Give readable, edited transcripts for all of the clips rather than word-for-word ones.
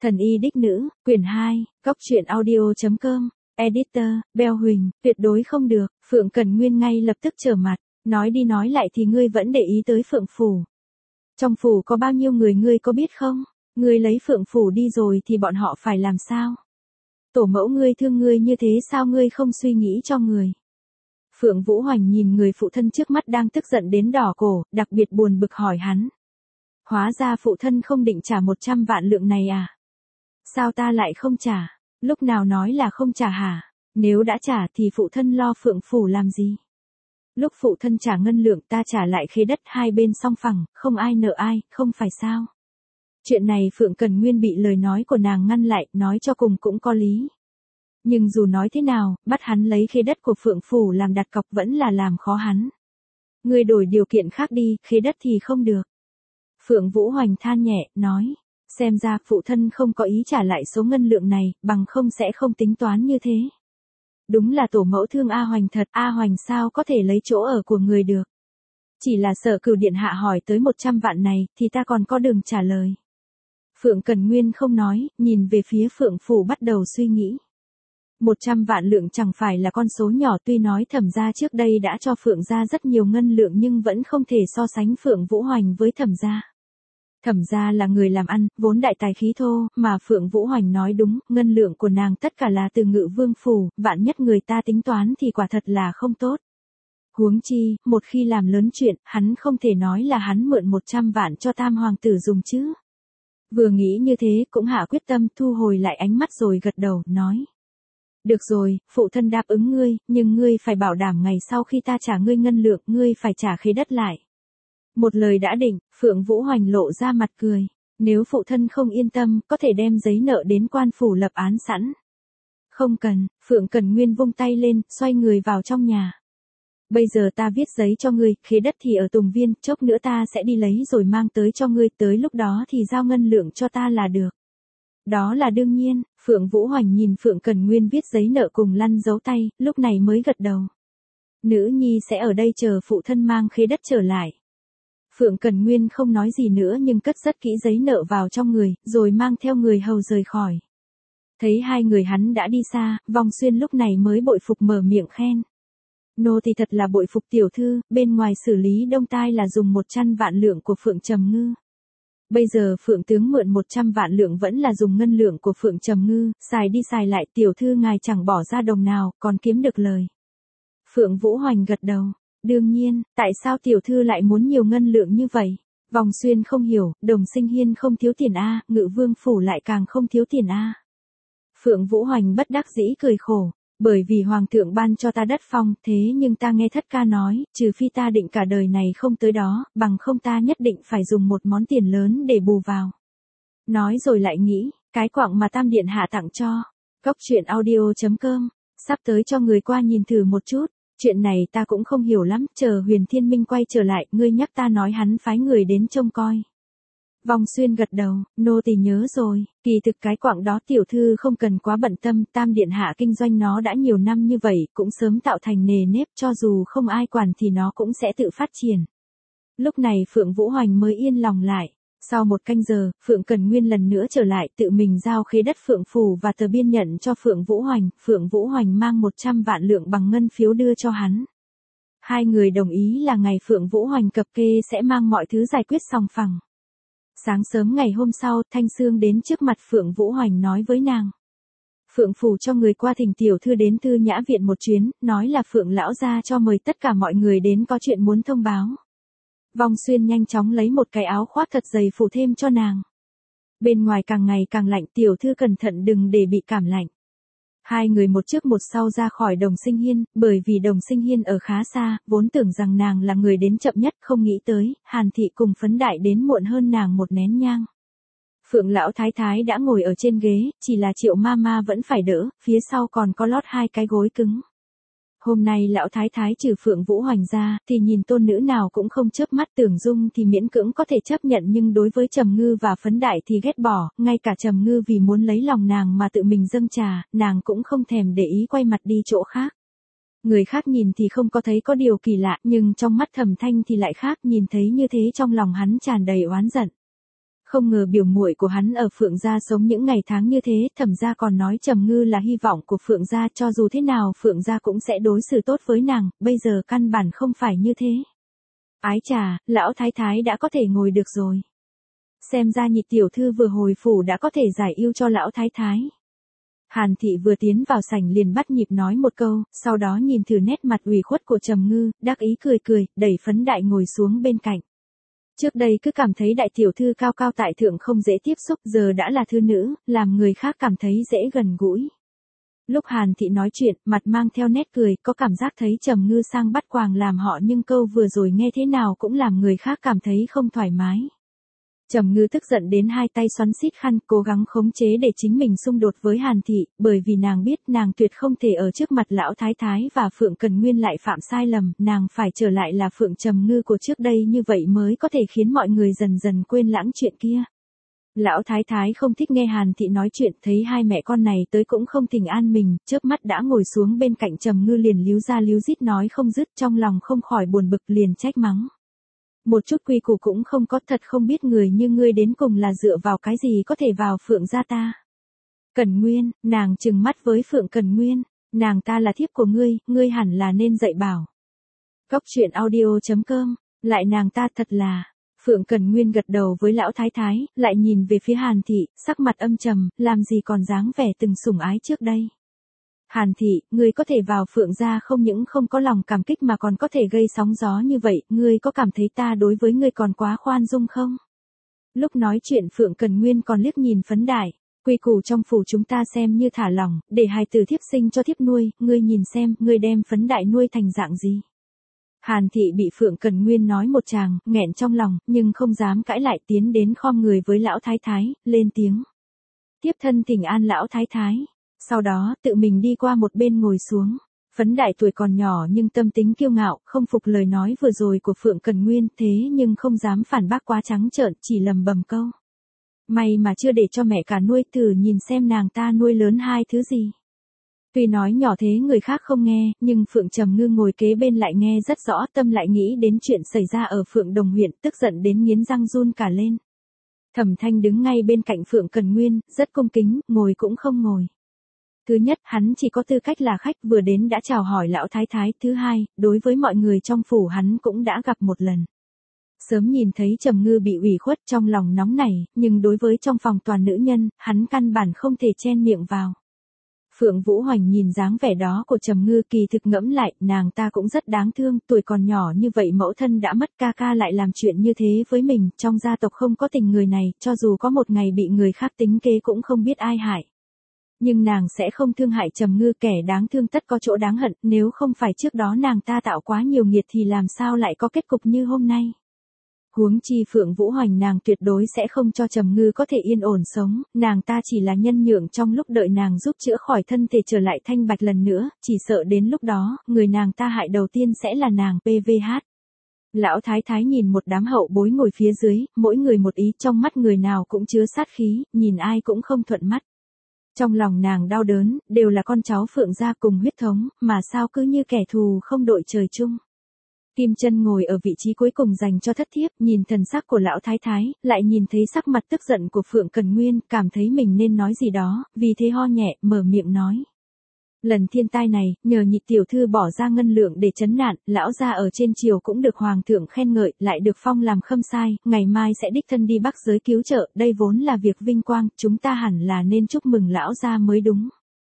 Thần y đích nữ, quyển 2, góc truyện audio.com, editor, Beo Huỳnh, tuyệt đối không được, Phượng Cẩn Nguyên ngay lập tức trở mặt, nói đi nói lại thì ngươi vẫn để ý tới Phượng Phủ. Trong phủ có bao nhiêu người ngươi có biết không? Ngươi lấy Phượng Phủ đi rồi thì bọn họ phải làm sao? Tổ mẫu ngươi thương ngươi như thế sao ngươi không suy nghĩ cho người? Phượng Vũ Hoành nhìn người phụ thân trước mắt đang tức giận đến đỏ cổ, đặc biệt buồn bực hỏi hắn. Hóa ra phụ thân không định trả 100 vạn lượng này à? Sao ta lại không trả? Lúc nào nói là không trả hả? Nếu đã trả thì phụ thân lo Phượng Phủ làm gì? Lúc phụ thân trả ngân lượng ta trả lại khế đất hai bên song phẳng, không ai nợ ai, không phải sao? Chuyện này Phượng Cẩn Nguyên bị lời nói của nàng ngăn lại, nói cho cùng cũng có lý. Nhưng dù nói thế nào, bắt hắn lấy khế đất của Phượng Phủ làm đặt cọc vẫn là làm khó hắn. Ngươi đổi điều kiện khác đi, khế đất thì không được. Phượng Vũ Hoành than nhẹ, nói. Xem ra phụ thân không có ý trả lại số ngân lượng này, bằng không sẽ không tính toán như thế. Đúng là tổ mẫu thương A Hoành thật, A Hoành sao có thể lấy chỗ ở của người được. Chỉ là sợ Cửu điện hạ hỏi tới 100 vạn này, thì ta còn có đường trả lời. Phượng Cẩn Nguyên không nói, nhìn về phía Phượng Phủ bắt đầu suy nghĩ. 100 vạn lượng chẳng phải là con số nhỏ, tuy nói Thẩm gia trước đây đã cho Phượng gia rất nhiều ngân lượng nhưng vẫn không thể so sánh Phượng Vũ Hoành với Thẩm gia. Thẩm gia là người làm ăn, vốn đại tài khí thô, mà Phượng Vũ Hoành nói đúng, ngân lượng của nàng tất cả là từ Ngự Vương Phủ, vạn nhất người ta tính toán thì quả thật là không tốt. Huống chi, một khi làm lớn chuyện, hắn không thể nói là hắn mượn 100 vạn cho Tam Hoàng tử dùng chứ. Vừa nghĩ như thế cũng hạ quyết tâm thu hồi lại ánh mắt rồi gật đầu, nói. Được rồi, phụ thân đáp ứng ngươi, nhưng ngươi phải bảo đảm ngày sau khi ta trả ngươi ngân lượng, ngươi phải trả khế đất lại. Một lời đã định, Phượng Vũ Hoành lộ ra mặt cười. Nếu phụ thân không yên tâm, có thể đem giấy nợ đến quan phủ lập án sẵn. Không cần, Phượng Cẩn Nguyên vung tay lên, xoay người vào trong nhà. Bây giờ ta viết giấy cho ngươi, khế đất thì ở Tùng Viên, chốc nữa ta sẽ đi lấy rồi mang tới cho ngươi, tới lúc đó thì giao ngân lượng cho ta là được. Đó là đương nhiên, Phượng Vũ Hoành nhìn Phượng Cẩn Nguyên viết giấy nợ cùng lăn dấu tay, lúc này mới gật đầu. Nữ nhi sẽ ở đây chờ phụ thân mang khế đất trở lại. Phượng Cẩn Nguyên không nói gì nữa nhưng cất rất kỹ giấy nợ vào trong người, rồi mang theo người hầu rời khỏi. Thấy hai người hắn đã đi xa, Vong Xuyên lúc này mới bội phục mở miệng khen. Nô thì thật là bội phục tiểu thư, bên ngoài xử lý Đông Tai là dùng 100 vạn lượng của Phượng Trầm Ngư. Bây giờ Phượng tướng mượn 100 vạn lượng vẫn là dùng ngân lượng của Phượng Trầm Ngư, xài đi xài lại tiểu thư ngài chẳng bỏ ra đồng nào, còn kiếm được lời. Phượng Vũ Hoành gật đầu. Đương nhiên, tại sao tiểu thư lại muốn nhiều ngân lượng như vậy? Vong Xuyên không hiểu, Đồng Sinh Hiên không thiếu tiền a, Ngự Vương Phủ lại càng không thiếu tiền a. Phượng Vũ Hoành bất đắc dĩ cười khổ, bởi vì Hoàng thượng ban cho ta đất phong, thế nhưng ta nghe thất ca nói, trừ phi ta định cả đời này không tới đó, bằng không ta nhất định phải dùng một món tiền lớn để bù vào. Nói rồi lại nghĩ, cái quặng mà Tam Điện hạ tặng cho. Góc truyện audio.com, sắp tới cho người qua nhìn thử một chút. Chuyện này ta cũng không hiểu lắm, chờ Huyền Thiên Minh quay trở lại, ngươi nhắc ta nói hắn phái người đến trông coi. Vong Xuyên gật đầu, nô tỳ nhớ rồi, kỳ thực cái quặng đó tiểu thư không cần quá bận tâm, Tam Điện hạ kinh doanh nó đã nhiều năm như vậy, cũng sớm tạo thành nề nếp, cho dù không ai quản thì nó cũng sẽ tự phát triển. Lúc này Phượng Vũ Hoành mới yên lòng lại. Sau 1 canh giờ, Phượng Cẩn Nguyên lần nữa trở lại, tự mình giao khế đất Phượng Phủ và tờ biên nhận cho Phượng Vũ Hoành. Phượng Vũ Hoành mang 100 vạn lượng bằng ngân phiếu đưa cho hắn. Hai người đồng ý là ngày Phượng Vũ Hoành cập kê sẽ mang mọi thứ giải quyết sòng phẳng. Sáng sớm ngày hôm sau, Thanh Sương đến trước mặt Phượng Vũ Hoành nói với nàng. Phượng Phủ cho người qua thỉnh tiểu thư đến Thư Nhã Viện một chuyến, nói là Phượng lão gia cho mời tất cả mọi người đến có chuyện muốn thông báo. Vong Xuyên nhanh chóng lấy một cái áo khoác thật dày phủ thêm cho nàng. Bên ngoài càng ngày càng lạnh, tiểu thư cẩn thận đừng để bị cảm lạnh. Hai người một trước một sau ra khỏi Đồng Sinh Hiên, bởi vì Đồng Sinh Hiên ở khá xa, vốn tưởng rằng nàng là người đến chậm nhất, không nghĩ tới, Hàn Thị cùng Phấn Đại đến muộn hơn nàng một nén nhang. Phượng lão thái thái đã ngồi ở trên ghế, chỉ là Triệu ma ma vẫn phải đỡ, phía sau còn có lót 2 cái gối cứng. Hôm nay lão thái thái trừ Phượng Vũ Hoành ra, thì nhìn tôn nữ nào cũng không chớp mắt, Tưởng Dung thì miễn cưỡng có thể chấp nhận nhưng đối với Trầm Ngư và Phấn Đại thì ghét bỏ, ngay cả Trầm Ngư vì muốn lấy lòng nàng mà tự mình dâng trà, nàng cũng không thèm để ý quay mặt đi chỗ khác. Người khác nhìn thì không có thấy có điều kỳ lạ, nhưng trong mắt Thẩm Thanh thì lại khác, nhìn thấy như thế trong lòng hắn tràn đầy oán giận. Không ngờ biểu muội của hắn ở Phượng gia sống những ngày tháng như thế, Thẩm gia còn nói Trầm Ngư là hy vọng của Phượng gia, cho dù thế nào Phượng gia cũng sẽ đối xử tốt với nàng, bây giờ căn bản không phải như thế. Ái chà, lão thái thái đã có thể ngồi được rồi. Xem ra Nhị tiểu thư vừa hồi phủ đã có thể giải ưu cho lão thái thái. Hàn Thị vừa tiến vào sảnh liền bắt nhịp nói một câu, sau đó nhìn thử nét mặt ủy khuất của Trầm Ngư, đắc ý cười cười, đẩy Phấn Đại ngồi xuống bên cạnh. Trước đây cứ cảm thấy đại tiểu thư cao cao tại thượng không dễ tiếp xúc, giờ đã là thư nữ, làm người khác cảm thấy dễ gần gũi. Lúc Hàn Thị nói chuyện, mặt mang theo nét cười, có cảm giác thấy Trầm Ngư sang bắt quàng làm họ, nhưng câu vừa rồi nghe thế nào cũng làm người khác cảm thấy không thoải mái. Trầm Ngư tức giận đến hai tay xoắn xít khăn, cố gắng khống chế để chính mình xung đột với Hàn Thị, bởi vì nàng biết nàng tuyệt không thể ở trước mặt lão thái thái và Phượng Cần Nguyên lại phạm sai lầm, nàng phải trở lại là Phượng Trầm Ngư của trước đây, như vậy mới có thể khiến mọi người dần dần quên lãng chuyện kia. Lão thái thái không thích nghe Hàn Thị nói chuyện, thấy hai mẹ con này tới cũng không thỉnh an mình, chớp mắt đã ngồi xuống bên cạnh Trầm Ngư liền líu ra líu rít nói không dứt, trong lòng không khỏi buồn bực liền trách mắng. Một chút quy củ cũng không có, thật không biết người như ngươi đến cùng là dựa vào cái gì có thể vào Phượng gia ta. Cần Nguyên, nàng trừng mắt với Phượng Cần Nguyên, nàng ta là thiếp của ngươi hẳn là nên dạy bảo. Cóc truyện audio.com, lại nàng ta thật là. Phượng Cần Nguyên gật đầu với lão thái thái, lại nhìn về phía Hàn Thị, sắc mặt âm trầm, làm gì còn dáng vẻ từng sủng ái trước đây. Hàn Thị, ngươi có thể vào Phượng gia không những không có lòng cảm kích mà còn có thể gây sóng gió như vậy, ngươi có cảm thấy ta đối với ngươi còn quá khoan dung không? Lúc nói chuyện Phượng Cần Nguyên còn liếc nhìn Phấn Đại, quy củ trong phủ chúng ta xem như thả lỏng, để hài tử thiếp sinh cho thiếp nuôi, ngươi nhìn xem, ngươi đem Phấn Đại nuôi thành dạng gì? Hàn Thị bị Phượng Cần Nguyên nói một tràng, nghẹn trong lòng, nhưng không dám cãi lại, tiến đến khom người với lão thái thái, lên tiếng. Tiếp thân thỉnh an lão thái thái. Sau đó, tự mình đi qua một bên ngồi xuống. Phấn Đại tuổi còn nhỏ nhưng tâm tính kiêu ngạo, không phục lời nói vừa rồi của Phượng Cần Nguyên, thế nhưng không dám phản bác quá trắng trợn, chỉ lầm bầm câu. May mà chưa để cho mẹ cả nuôi, thử nhìn xem nàng ta nuôi lớn hai thứ gì. Tuy nói nhỏ thế người khác không nghe, nhưng Phượng Trầm Ngư ngồi kế bên lại nghe rất rõ, tâm lại nghĩ đến chuyện xảy ra ở Phượng Đồng huyện, tức giận đến nghiến răng run cả lên. Thẩm Thanh đứng ngay bên cạnh Phượng Cần Nguyên, rất cung kính, ngồi cũng không ngồi. Thứ nhất, hắn chỉ có tư cách là khách, vừa đến đã chào hỏi lão thái thái. Thứ hai, đối với mọi người trong phủ hắn cũng đã gặp một lần. Sớm nhìn thấy Trầm Ngư bị ủy khuất, trong lòng nóng nảy, nhưng đối với trong phòng toàn nữ nhân, hắn căn bản không thể chen miệng vào. Phượng Vũ Hoành nhìn dáng vẻ đó của Trầm Ngư, kỳ thực ngẫm lại, nàng ta cũng rất đáng thương, tuổi còn nhỏ như vậy mẫu thân đã mất, ca ca lại làm chuyện như thế với mình, trong gia tộc không có tình người này, cho dù có một ngày bị người khác tính kế cũng không biết ai hại. Nhưng nàng sẽ không thương hại Trầm Ngư, kẻ đáng thương tất có chỗ đáng hận, nếu không phải trước đó nàng ta tạo quá nhiều nghiệt thì làm sao lại có kết cục như hôm nay. Huống chi Phượng Vũ Hoành nàng tuyệt đối sẽ không cho Trầm Ngư có thể yên ổn sống, nàng ta chỉ là nhân nhượng trong lúc đợi nàng giúp chữa khỏi thân thể trở lại thanh bạch lần nữa, chỉ sợ đến lúc đó, người nàng ta hại đầu tiên sẽ là nàng PVH. Lão thái thái nhìn một đám hậu bối ngồi phía dưới, mỗi người một ý, trong mắt người nào cũng chứa sát khí, nhìn ai cũng không thuận mắt. Trong lòng nàng đau đớn, đều là con cháu Phượng gia cùng huyết thống, mà sao cứ như kẻ thù không đội trời chung. Kim Chân ngồi ở vị trí cuối cùng dành cho thất thiếp, nhìn thần sắc của lão thái thái, lại nhìn thấy sắc mặt tức giận của Phượng Cần Nguyên, cảm thấy mình nên nói gì đó, vì thế ho nhẹ, mở miệng nói. Lần thiên tai này, nhờ Nhị tiểu thư bỏ ra ngân lượng để trấn nạn, lão gia ở trên triều cũng được hoàng thượng khen ngợi, lại được phong làm khâm sai, ngày mai sẽ đích thân đi Bắc giới cứu trợ, đây vốn là việc vinh quang, chúng ta hẳn là nên chúc mừng lão gia mới đúng.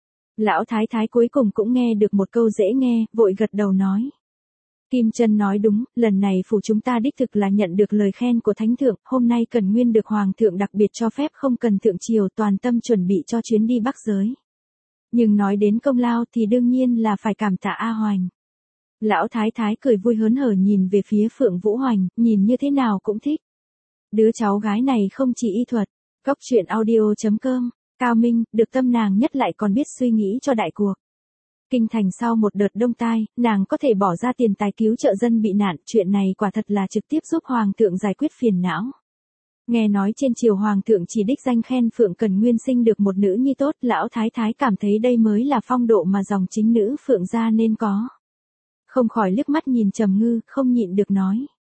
Lão thái thái cuối cùng cũng nghe được một câu dễ nghe, vội gật đầu nói. Kim Chân nói đúng, lần này phủ chúng ta đích thực là nhận được lời khen của thánh thượng, hôm nay Cần Nguyên được hoàng thượng đặc biệt cho phép không cần thượng triều, toàn tâm chuẩn bị cho chuyến đi Bắc giới. Nhưng nói đến công lao thì đương nhiên là phải cảm tạ A Hoành. Lão thái thái cười vui hớn hở nhìn về phía Phượng Vũ Hoành, nhìn như thế nào cũng thích. Đứa cháu gái này không chỉ y thuật, cóc truyện audio.com, cao minh, được tâm nàng nhất lại còn biết suy nghĩ cho đại cuộc. Kinh thành sau một đợt đông tai, nàng có thể bỏ ra tiền tài cứu trợ dân bị nạn, chuyện này quả thật là trực tiếp giúp hoàng thượng giải quyết phiền não. Nghe nói trên triều hoàng thượng chỉ đích danh khen Phượng Cần Nguyên sinh được một nữ nhi tốt, lão thái thái cảm thấy đây mới là phong độ mà dòng chính nữ Phượng gia nên có. Không khỏi liếc mắt nhìn Trầm Ngư, không nhịn được nói.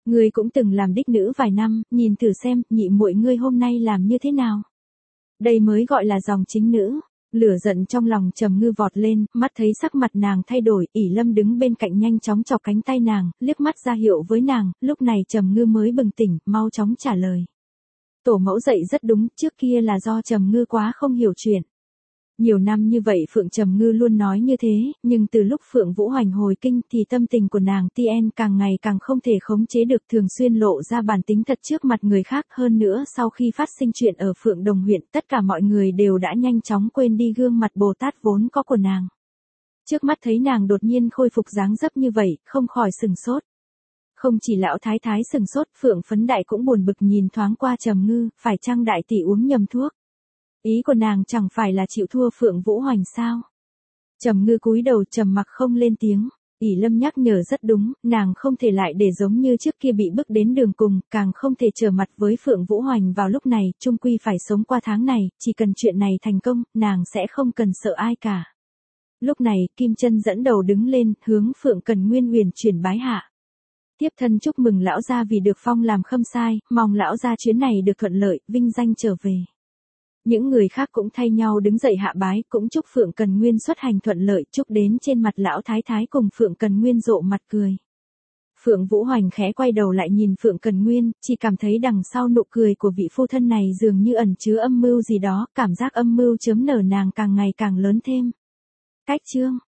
Ngươi cũng từng làm đích nữ vài năm, nhìn thử xem, nhị muội ngươi hôm nay làm như thế nào. Đây mới gọi là dòng chính nữ. Lửa giận trong lòng Trầm Ngư vọt lên, mắt thấy sắc mặt nàng thay đổi, ỷ Lâm đứng bên cạnh nhanh chóng chọc cánh tay nàng, liếc mắt ra hiệu với nàng, lúc này Trầm Ngư mới bừng tỉnh, mau chóng trả lời. Tổ mẫu dạy rất đúng, trước kia là do Trầm Ngư quá không hiểu chuyện. Nhiều năm như vậy Phượng Trầm Ngư luôn nói như thế, nhưng từ lúc Phượng Vũ Hoành hồi kinh thì tâm tình của nàng TN càng ngày càng không thể khống chế được, thường xuyên lộ ra bản tính thật trước mặt người khác. Hơn nữa sau khi phát sinh chuyện ở Phượng Đồng huyện, tất cả mọi người đều đã nhanh chóng quên đi gương mặt Bồ Tát vốn có của nàng. Trước mắt thấy nàng đột nhiên khôi phục dáng dấp như vậy, không khỏi sừng sốt. Không chỉ lão thái thái sừng sốt, Phượng Phấn Đại cũng buồn bực nhìn thoáng qua Trầm Ngư, phải chăng đại tỷ uống nhầm thuốc? Ý của nàng chẳng phải là chịu thua Phượng Vũ Hoành sao? Trầm Ngư cúi đầu trầm mặc không lên tiếng. ỷ Lâm nhắc nhở rất đúng, nàng không thể lại để giống như trước kia bị bước đến đường cùng, càng không thể trở mặt với Phượng Vũ Hoành vào lúc này, chung quy phải sống qua tháng này, chỉ cần chuyện này thành công, nàng sẽ không cần sợ ai cả. Lúc này, Kim Chân dẫn đầu đứng lên, hướng Phượng Cần Nguyên Uyển chuyển bái hạ. Tiếp thân chúc mừng lão gia vì được phong làm khâm sai, mong lão gia chuyến này được thuận lợi, vinh danh trở về. Những người khác cũng thay nhau đứng dậy hạ bái, cũng chúc Phượng Cần Nguyên xuất hành thuận lợi, chúc đến trên mặt lão thái thái cùng Phượng Cần Nguyên rộ mặt cười. Phượng Vũ Hoành khẽ quay đầu lại nhìn Phượng Cần Nguyên, chỉ cảm thấy đằng sau nụ cười của vị phu thân này dường như ẩn chứa âm mưu gì đó, cảm giác âm mưu chớm nở nàng càng ngày càng lớn thêm. Cách chương